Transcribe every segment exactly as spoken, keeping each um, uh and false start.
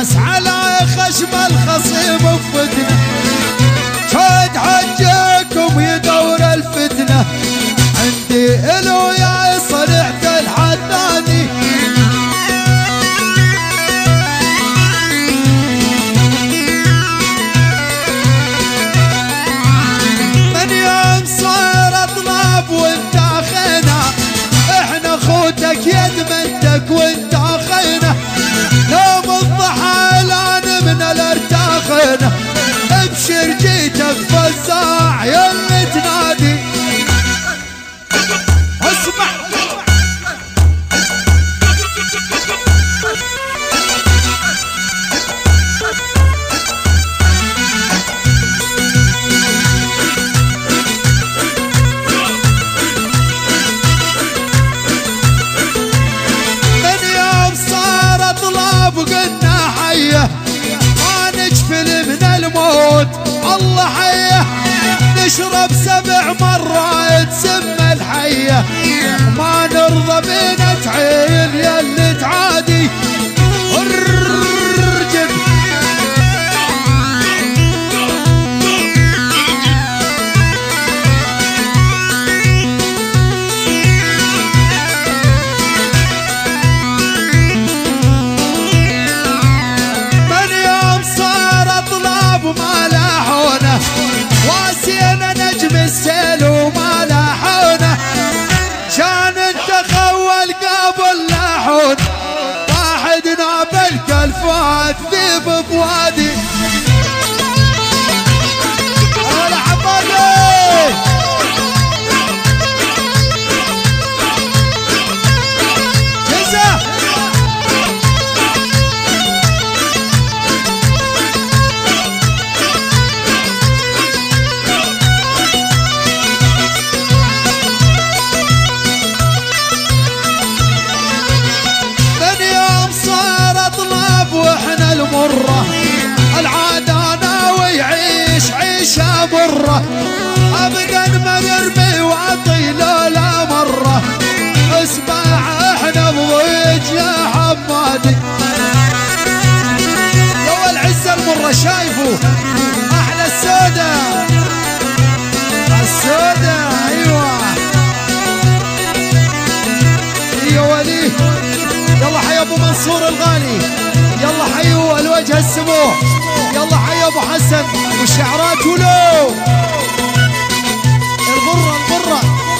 ناس على خشم الخصيم بفتنة، شاد حجكم يدور الفتنة، عندي الو يا صرعت الحداني. من يوم صار اطلاب وانت اخينا، احنا خوتك يد منتك وانت اخينا، يوم الضحى الان من الارتاخنا، ابشر جيتك فزاع يلي تنادي. اسمع من يوم صار اطلاب قلنا حيه، ما نجفل من الموت الله حيه، نشرب سبع مرات سم الحيه، ما نرضى بنا تعيل يلي تعادي. ارجل من يوم صار اطلاب ما لاحونه، واسينا نجم السيل وما لاحونه، كان التخول قبل لاحون، واحد نابل كالفات ذيب بوادي. هلا حبايبي جزا واحنا المرة العادة ناوي يعيش عيشة مرة، ابدا ما نرمي واطي لا مرة، اسمع احنا بضيج يا حمادي. يا العزة المرة شايفه احلى السودة السودة. ايوه يا ولي، يلا حي ابو منصور الغالي، يلا حيوا الوجه السموح، يلا حي ابو حسن والشعرات ولو الغره الغره.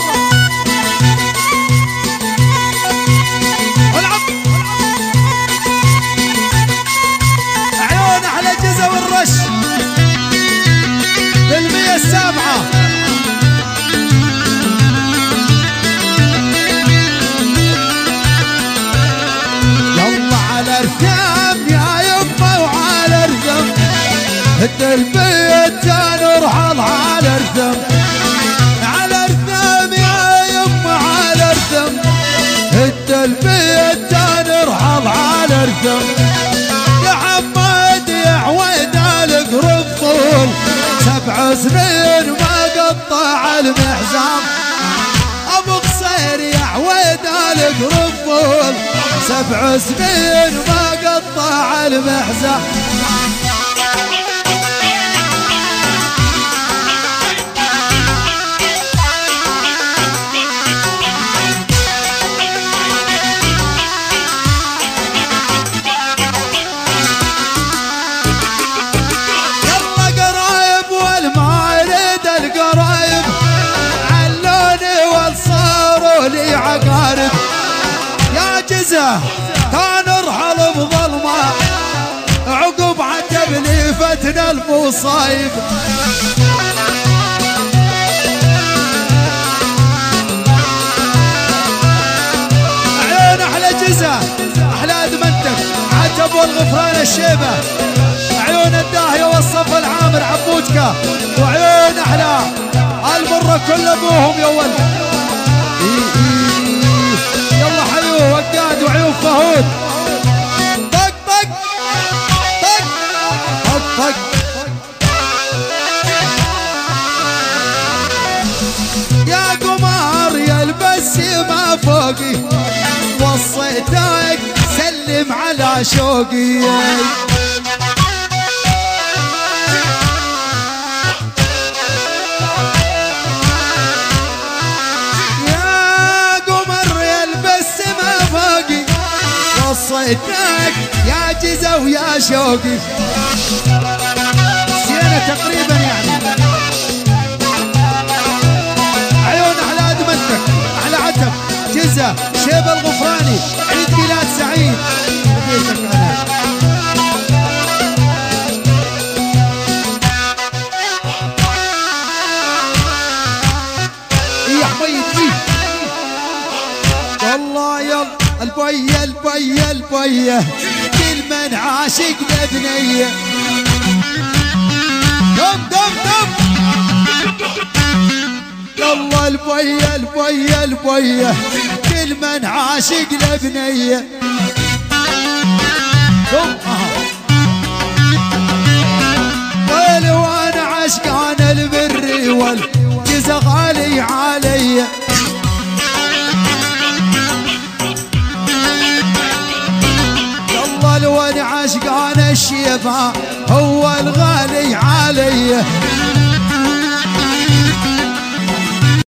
العب عيون احلى جزا والرش بالمية السابعه. يلا على ارتام يا يمه وعلى ارتم، التربية نرحل على ارتم، على ارتم يا يمه على ارتم، التربية نرحل على ارتم. يا حماد يا عويد القرب طول، سبع سنين ما قطع المحزام، ابو قصير يا عويد القرب طول، سبع سنين ما قطع المحزان. يلا قرايب والما يريد القرايب، علوني والصاروا لي عقارب، يا جزا تنرحل بظلمه، عقب عتب لي فتنا المصايب. عيون احلى جزا احلى ادمنتك، عتب والغفران الشيبه، عيون الداهيه والصف العامر عبوجكه، وعيون احلى المره كل ابوهم يا ولد. يلا حيوه وقاد وعيون فهود، طق طق طق طق طق. يا قمر يا البس ما فوقي، وصيتك سل سلم على شوقي. يا قمر يلبس سما فوقي وصيتك يا جزا ويا شوقي. زينة تقريبا يعني. عيون احلى ادمنتك احلى عتب جزا شيبة الغفراني عيد ميلاد سعيد بيتك انا. يا حميد فيه والله يلا البيه البيه البيه كل من عاشق لبنيه. دم دم دم يلا البيه البيه البيه كل من عاشق لبنيه. دم ويلي وانا عشقان البر والجزا غالي علي. يلا لو انا عشقان الشيفا هو الغالي علي.